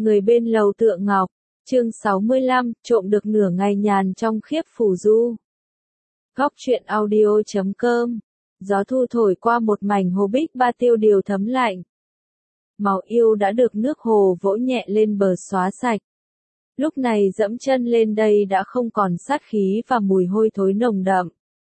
Người bên lầu Tựa Ngọc, chương 65, trộm được nửa ngày nhàn trong khiếp phù du. Góc truyện audio.com. Gió thu thổi qua một mảnh hồ bích ba tiêu điều thấm lạnh. Màu yêu đã được nước hồ vỗ nhẹ lên bờ xóa sạch. Lúc này dẫm chân lên đây đã không còn sát khí và mùi hôi thối nồng đậm.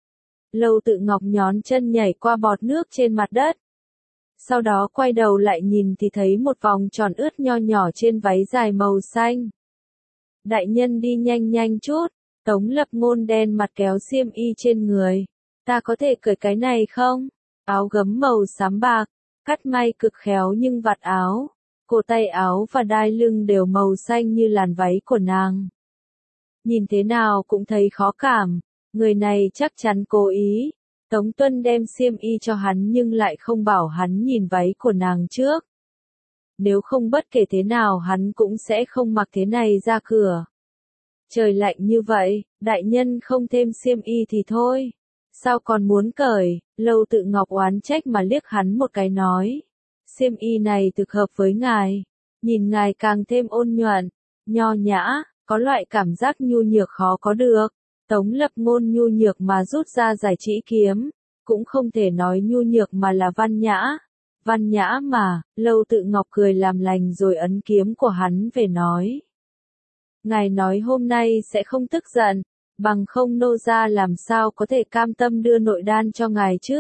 Lầu Tự Ngọc nhón chân nhảy qua bọt nước trên mặt đất. Sau đó quay đầu lại nhìn thì thấy một vòng tròn ướt nho nhỏ trên váy dài màu xanh. Đại nhân đi nhanh nhanh chút, Tống Lập Ngôn đen mặt kéo xiêm y trên người. Ta có thể cởi cái này không? Áo gấm màu xám bạc, cắt may cực khéo nhưng vạt áo, cổ tay áo và đai lưng đều màu xanh như làn váy của nàng. Nhìn thế nào cũng thấy khó cảm, người này chắc chắn cố ý. Tống Tuân đem xiêm y cho hắn nhưng lại không bảo hắn nhìn váy của nàng trước. Nếu không bất kể thế nào hắn cũng sẽ không mặc thế này ra cửa. Trời lạnh như vậy, đại nhân không thêm xiêm y thì thôi. Sao còn muốn cởi? Lầu Tự Ngọc oán trách mà liếc hắn một cái nói. Xiêm y này thực hợp với ngài. Nhìn ngài càng thêm ôn nhuận, nho nhã, có loại cảm giác nhu nhược khó có được. Tống Lập Ngôn nhu nhược mà rút ra giải chỉ kiếm, cũng không thể nói nhu nhược mà là văn nhã. Văn nhã mà, Lầu Tự Ngọc cười làm lành rồi ấn kiếm của hắn về nói. Ngài nói hôm nay sẽ không tức giận, bằng không nô gia làm sao có thể cam tâm đưa nội đan cho ngài chứ?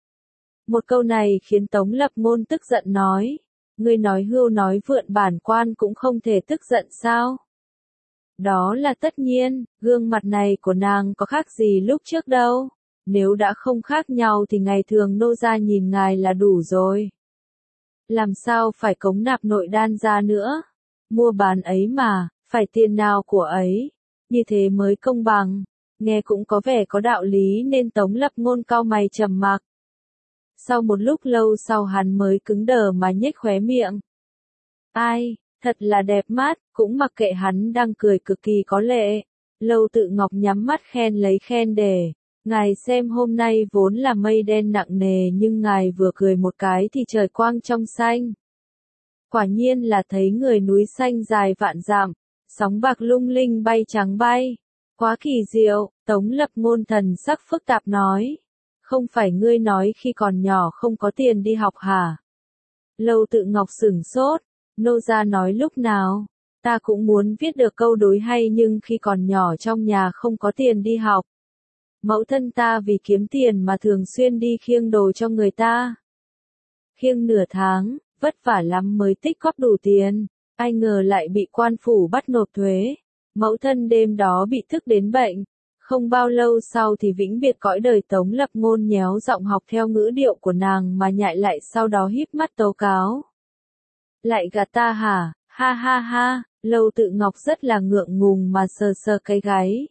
Một câu này khiến Tống Lập Ngôn tức giận nói, ngươi nói hưu nói vượn bản quan cũng không thể tức giận sao? Đó là tất nhiên, gương mặt này của nàng có khác gì lúc trước đâu. Nếu đã không khác nhau thì ngày thường nô gia nhìn ngài là đủ rồi. Làm sao phải cống nạp nội đan ra nữa? Mua bán ấy mà, phải tiền nào của ấy. Như thế mới công bằng. Nghe cũng có vẻ có đạo lý nên Tống Lập Ngôn cau mày trầm mặc. Sau một lúc lâu sau hắn mới cứng đờ mà nhếch khóe miệng. Ai? Thật là đẹp mắt, cũng mặc kệ hắn đang cười cực kỳ có lệ. Lầu Tự Ngọc nhắm mắt khen lấy khen để. Ngài xem hôm nay vốn là mây đen nặng nề nhưng ngài vừa cười một cái thì trời quang trong xanh. Quả nhiên là thấy người núi xanh dài vạn dặm, sóng bạc lung linh bay trắng bay. Quá kỳ diệu, Tống Lập Ngôn thần sắc phức tạp nói. Không phải ngươi nói khi còn nhỏ không có tiền đi học hả? Lầu Tự Ngọc sửng sốt. Nô gia nói lúc nào? Ta cũng muốn viết được câu đối hay nhưng khi còn nhỏ trong nhà không có tiền đi học. Mẫu thân ta vì kiếm tiền mà thường xuyên đi khiêng đồ cho người ta. Khiêng nửa tháng, vất vả lắm mới tích góp đủ tiền. Ai ngờ lại bị quan phủ bắt nộp thuế. Mẫu thân đêm đó bị thức đến bệnh. Không bao lâu sau thì vĩnh biệt cõi đời. Tống Lập Ngôn nhéo giọng học theo ngữ điệu của nàng mà nhại lại sau đó híp mắt tố cáo. Lại gạt ta hả? Ha ha ha, Lầu Tự Ngọc rất là ngượng ngùng mà sờ sờ cái gáy.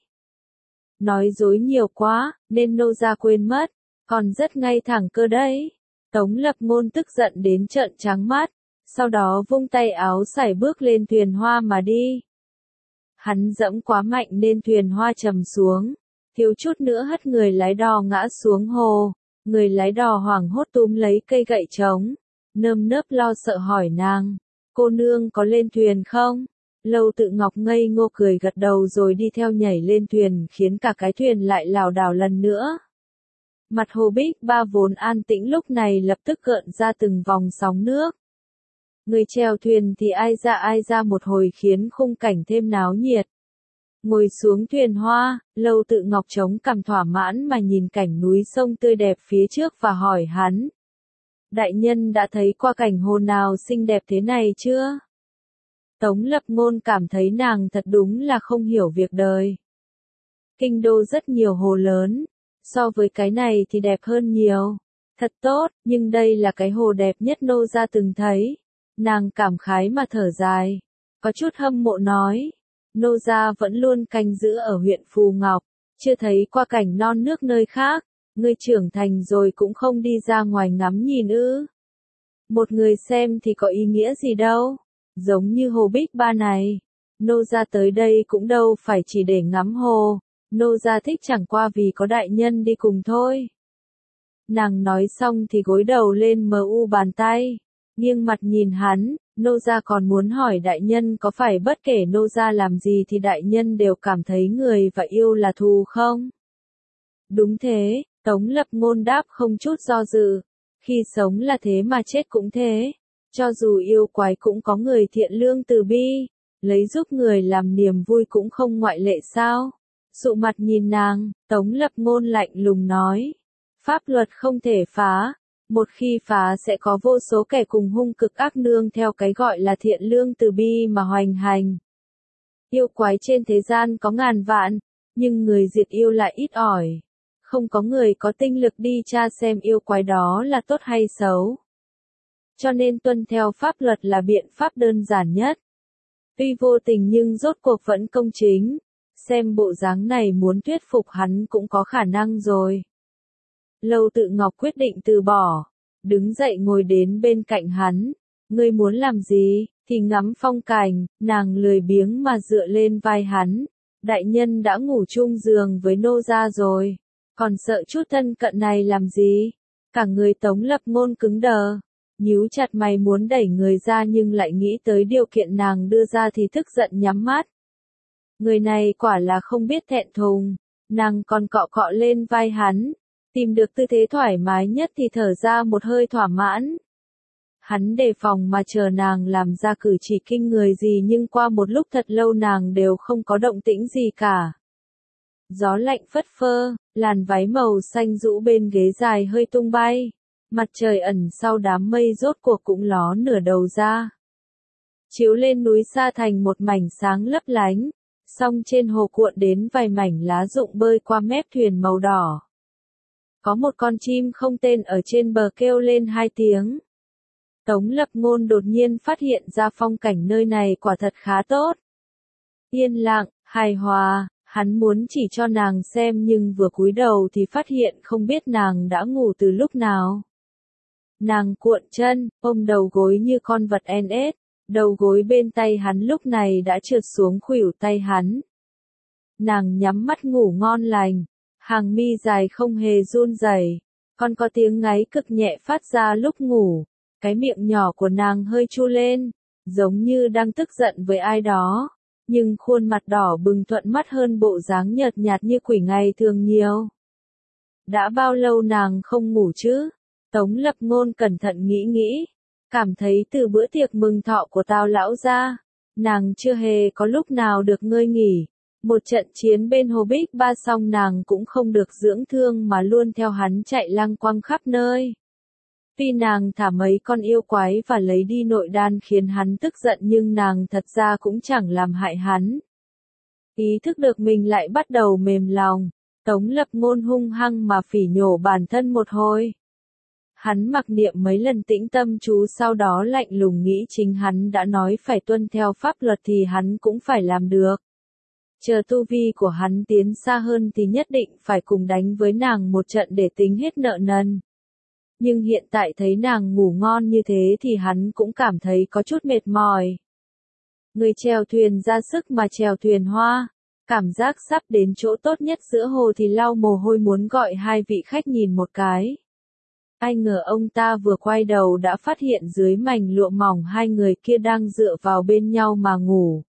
Nói dối nhiều quá, nên nô gia quên mất, còn rất ngay thẳng cơ đấy. Tống Lập Ngôn tức giận đến trợn trắng mắt, sau đó vung tay áo sải bước lên thuyền hoa mà đi. Hắn dẫm quá mạnh nên thuyền hoa trầm xuống, thiếu chút nữa hất người lái đò ngã xuống hồ. Người lái đò hoảng hốt túm lấy cây gậy trống, nơm nớp lo sợ hỏi nàng, cô nương có lên thuyền không? Lầu Tự Ngọc ngây ngô cười gật đầu rồi đi theo nhảy lên thuyền khiến cả cái thuyền lại lảo đảo lần nữa. Mặt hồ bích ba vốn an tĩnh lúc này lập tức gợn ra từng vòng sóng nước. Người chèo thuyền thì ai ra một hồi khiến khung cảnh thêm náo nhiệt. Ngồi xuống thuyền hoa, Lầu Tự Ngọc chống cằm thỏa mãn mà nhìn cảnh núi sông tươi đẹp phía trước và hỏi hắn. Đại nhân đã thấy qua cảnh hồ nào xinh đẹp thế này chưa? Tống Lập Ngôn cảm thấy nàng thật đúng là không hiểu việc đời. Kinh đô rất nhiều hồ lớn, so với cái này thì đẹp hơn nhiều. Thật tốt, nhưng đây là cái hồ đẹp nhất nô gia từng thấy. Nàng cảm khái mà thở dài, có chút hâm mộ nói. Nô gia vẫn luôn canh giữ ở huyện Phù Ngọc, chưa thấy qua cảnh non nước nơi khác. Ngươi trưởng thành rồi cũng không đi ra ngoài ngắm nhìn ư? Một người xem thì có ý nghĩa gì đâu. Giống như hồ bích ba này, nô gia tới đây cũng đâu phải chỉ để ngắm hồ, nô gia thích chẳng qua vì có đại nhân đi cùng thôi. Nàng nói xong thì gối đầu lên mờ u bàn tay, nghiêng mặt nhìn hắn, nô gia còn muốn hỏi đại nhân có phải bất kể nô gia làm gì thì đại nhân đều cảm thấy người và yêu là thù không? Đúng thế, Tống Lập Ngôn đáp không chút do dự, khi sống là thế mà chết cũng thế, cho dù yêu quái cũng có người thiện lương từ bi, lấy giúp người làm niềm vui cũng không ngoại lệ sao? Sụ mặt nhìn nàng, Tống Lập Ngôn lạnh lùng nói, pháp luật không thể phá, một khi phá sẽ có vô số kẻ cùng hung cực ác nương theo cái gọi là thiện lương từ bi mà hoành hành. Yêu quái trên thế gian có ngàn vạn, nhưng người diệt yêu lại ít ỏi. Không có người có tinh lực đi tra xem yêu quái đó là tốt hay xấu. Cho nên tuân theo pháp luật là biện pháp đơn giản nhất. Tuy vô tình nhưng rốt cuộc vẫn công chính. Xem bộ dáng này muốn thuyết phục hắn cũng có khả năng rồi. Lâu Tự Ngọc quyết định từ bỏ. Đứng dậy ngồi đến bên cạnh hắn. Ngươi muốn làm gì, thì ngắm phong cảnh, nàng lười biếng mà dựa lên vai hắn. Đại nhân đã ngủ chung giường với nô gia rồi. Còn sợ chút thân cận này làm gì? Cả người Tống Lập Ngôn cứng đờ. Nhíu chặt mày muốn đẩy người ra nhưng lại nghĩ tới điều kiện nàng đưa ra thì tức giận nhắm mắt. Người này quả là không biết thẹn thùng. Nàng còn cọ cọ lên vai hắn. Tìm được tư thế thoải mái nhất thì thở ra một hơi thỏa mãn. Hắn đề phòng mà chờ nàng làm ra cử chỉ kinh người gì nhưng qua một lúc thật lâu nàng đều không có động tĩnh gì cả. Gió lạnh phất phơ, làn váy màu xanh rũ bên ghế dài hơi tung bay. Mặt trời ẩn sau đám mây rốt cuộc cũng ló nửa đầu ra. Chiếu lên núi xa thành một mảnh sáng lấp lánh, song trên hồ cuộn đến vài mảnh lá rụng bơi qua mép thuyền màu đỏ. Có một con chim không tên ở trên bờ kêu lên 2 tiếng. Tống Lập Ngôn đột nhiên phát hiện ra phong cảnh nơi này quả thật khá tốt. Yên lặng, hài hòa, hắn muốn chỉ cho nàng xem nhưng vừa cúi đầu thì phát hiện không biết nàng đã ngủ từ lúc nào. Nàng cuộn chân, ôm đầu gối như con vật NS, đầu gối bên tay hắn lúc này đã trượt xuống khuỷu tay hắn. Nàng nhắm mắt ngủ ngon lành, hàng mi dài không hề run rẩy, còn có tiếng ngáy cực nhẹ phát ra lúc ngủ, cái miệng nhỏ của nàng hơi chu lên, giống như đang tức giận với ai đó, nhưng khuôn mặt đỏ bừng thuận mắt hơn bộ dáng nhợt nhạt như quỷ ngày thường nhiều. Đã bao lâu nàng không ngủ chứ? Tống Lập Ngôn cẩn thận nghĩ, cảm thấy từ bữa tiệc mừng thọ của Tào lão gia, nàng chưa hề có lúc nào được ngơi nghỉ. Một trận chiến bên Hồ Bích Ba xong nàng cũng không được dưỡng thương mà luôn theo hắn chạy lăng quăng khắp nơi. Tuy nàng thả mấy con yêu quái và lấy đi nội đan khiến hắn tức giận nhưng nàng thật ra cũng chẳng làm hại hắn. Ý thức được mình lại bắt đầu mềm lòng, Tống Lập Ngôn hung hăng mà phỉ nhổ bản thân một hồi. Hắn mặc niệm mấy lần tĩnh tâm chú sau đó lạnh lùng nghĩ chính hắn đã nói phải tuân theo pháp luật thì hắn cũng phải làm được. Chờ tu vi của hắn tiến xa hơn thì nhất định phải cùng đánh với nàng một trận để tính hết nợ nần. Nhưng hiện tại thấy nàng ngủ ngon như thế thì hắn cũng cảm thấy có chút mệt mỏi. Người chèo thuyền ra sức mà chèo thuyền hoa, cảm giác sắp đến chỗ tốt nhất giữa hồ thì lau mồ hôi muốn gọi 2 vị khách nhìn một cái. Ai ngờ ông ta vừa quay đầu đã phát hiện dưới mành lụa mỏng 2 người kia đang dựa vào bên nhau mà ngủ.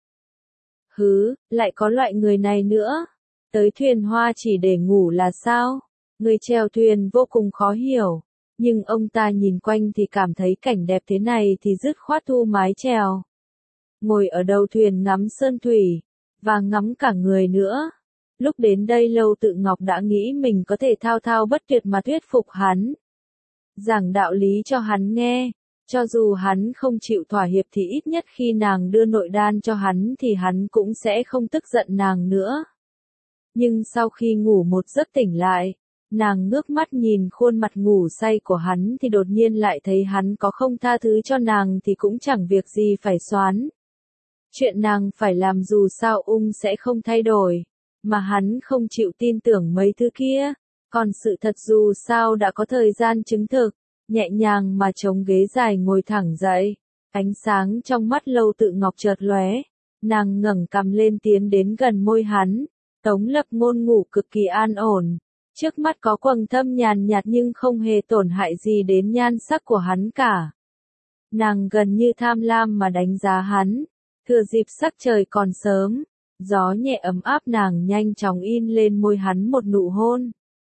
Hứ, lại có loại người này nữa. Tới thuyền hoa chỉ để ngủ là sao? Người chèo thuyền vô cùng khó hiểu. Nhưng ông ta nhìn quanh thì cảm thấy cảnh đẹp thế này thì dứt khoát thu mái chèo. Ngồi ở đầu thuyền ngắm sơn thủy, và ngắm cả người nữa. Lúc đến đây Lâu Tự Ngọc đã nghĩ mình có thể thao thao bất tuyệt mà thuyết phục hắn. Giảng đạo lý cho hắn nghe. Cho dù hắn không chịu thỏa hiệp thì ít nhất khi nàng đưa nội đan cho hắn thì hắn cũng sẽ không tức giận nàng nữa. Nhưng sau khi ngủ một giấc tỉnh lại, nàng ngước mắt nhìn khuôn mặt ngủ say của hắn thì đột nhiên lại thấy hắn có không tha thứ cho nàng thì cũng chẳng việc gì phải xoán. Chuyện nàng phải làm dù sao sẽ không thay đổi, mà hắn không chịu tin tưởng mấy thứ kia, còn sự thật dù sao đã có thời gian chứng thực. Nhẹ nhàng mà chống ghế dài ngồi thẳng dậy, ánh sáng trong mắt Lâu Tự Ngọc chợt lóe, nàng ngẩng cằm lên tiến đến gần môi hắn. Tống Lập Ngôn ngủ cực kỳ an ổn, trước mắt có quầng thâm nhàn nhạt nhưng không hề tổn hại gì đến nhan sắc của hắn cả. Nàng gần như tham lam mà đánh giá hắn, thừa dịp sắc trời còn sớm, gió nhẹ ấm áp nàng nhanh chóng in lên môi hắn một nụ hôn.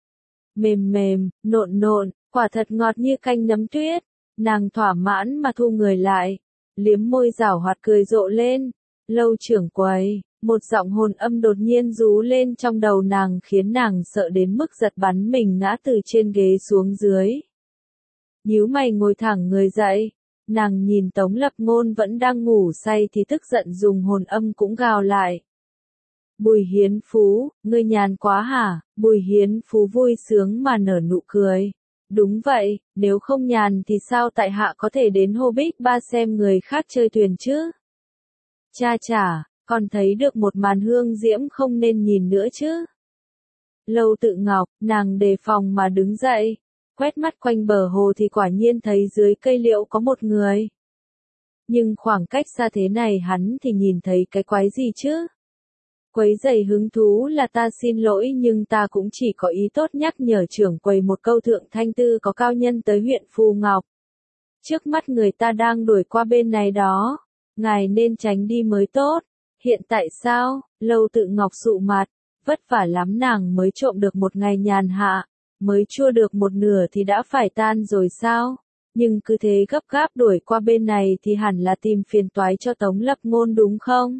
Mềm mềm, nộn nộn, quả thật ngọt như canh nấm tuyết, nàng thỏa mãn mà thu người lại, liếm môi giảo hoạt cười rộ lên. Lâu trưởng quầy, một giọng hồn âm đột nhiên rú lên trong đầu nàng khiến nàng sợ đến mức giật bắn mình ngã từ trên ghế xuống dưới. Nhíu mày ngồi thẳng người dậy, nàng nhìn Tống Lập Ngôn vẫn đang ngủ say thì tức giận dùng hồn âm cũng gào lại. Bùi Hiến Phú, ngươi nhàn quá hả? Bùi Hiến Phú vui sướng mà nở nụ cười. Đúng vậy, nếu không nhàn thì sao tại hạ có thể đến Hobbit Ba xem người khác chơi thuyền chứ? Cha chả, còn thấy được một màn hương diễm không nên nhìn nữa chứ? Lâu Tự Ngọc, nàng đề phòng mà đứng dậy, quét mắt quanh bờ hồ thì quả nhiên thấy dưới cây liễu có một người. Nhưng khoảng cách xa thế này hắn thì nhìn thấy cái quái gì chứ? Quấy rầy hứng thú là ta xin lỗi nhưng ta cũng chỉ có ý tốt nhắc nhở trưởng quầy một câu thượng thanh tư có cao nhân tới huyện Phù Ngọc. Trước mắt người ta đang đuổi qua bên này đó, ngài nên tránh đi mới tốt. Hiện tại sao? Lâu Tự Ngọc sụ mặt, vất vả lắm nàng mới trộm được một ngày nhàn hạ, mới chua được một nửa thì đã phải tan rồi sao? Nhưng cứ thế gấp gáp đuổi qua bên này thì hẳn là tìm phiền toái cho Tống Lập Ngôn đúng không?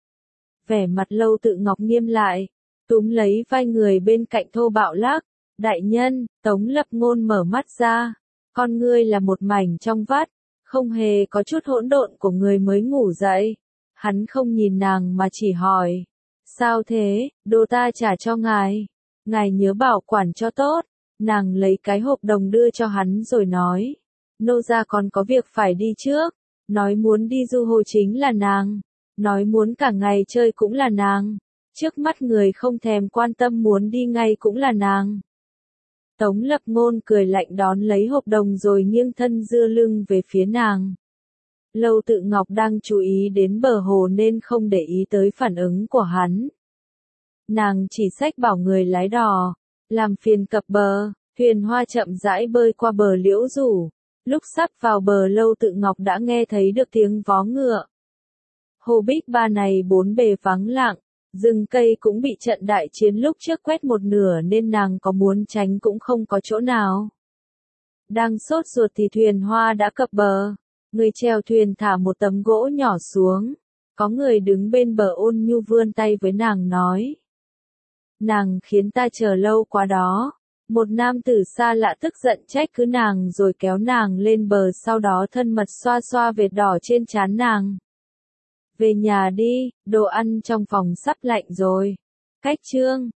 Vẻ mặt Lâu Tự Ngọc nghiêm lại, túm lấy vai người bên cạnh thô bạo lắc. Đại nhân, Tống Lập Ngôn mở mắt ra, con ngươi là một mảnh trong vắt, không hề có chút hỗn độn của người mới ngủ dậy. Hắn không nhìn nàng mà chỉ hỏi, sao thế, đồ ta trả cho ngài, ngài nhớ bảo quản cho tốt. Nàng lấy cái hộp đồng đưa cho hắn rồi nói, nô gia còn có việc phải đi trước, nói muốn đi du hồ chính là nàng. Nói muốn cả ngày chơi cũng là nàng, trước mắt người không thèm quan tâm muốn đi ngay cũng là nàng. Tống Lập Ngôn cười lạnh đón lấy hộp đồng rồi nghiêng thân dưa lưng về phía nàng. Lâu Tự Ngọc đang chú ý đến bờ hồ nên không để ý tới phản ứng của hắn. Nàng chỉ xách bảo người lái đò, làm phiền cập bờ, thuyền hoa chậm rãi bơi qua bờ liễu rủ. Lúc sắp vào bờ Lâu Tự Ngọc đã nghe thấy được tiếng vó ngựa. Hobbit Ba này bốn bề vắng lặng, rừng cây cũng bị trận đại chiến lúc trước quét một nửa nên nàng có muốn tránh cũng không có chỗ nào. Đang sốt ruột thì thuyền hoa đã cập bờ, người chèo thuyền thả một tấm gỗ nhỏ xuống, có người đứng bên bờ ôn nhu vươn tay với nàng nói. Nàng khiến ta chờ lâu quá đó. Một nam tử xa lạ tức giận trách cứ nàng rồi kéo nàng lên bờ sau đó thân mật xoa xoa vệt đỏ trên trán nàng. Về nhà đi, đồ ăn trong phòng sắp lạnh rồi. Cách chương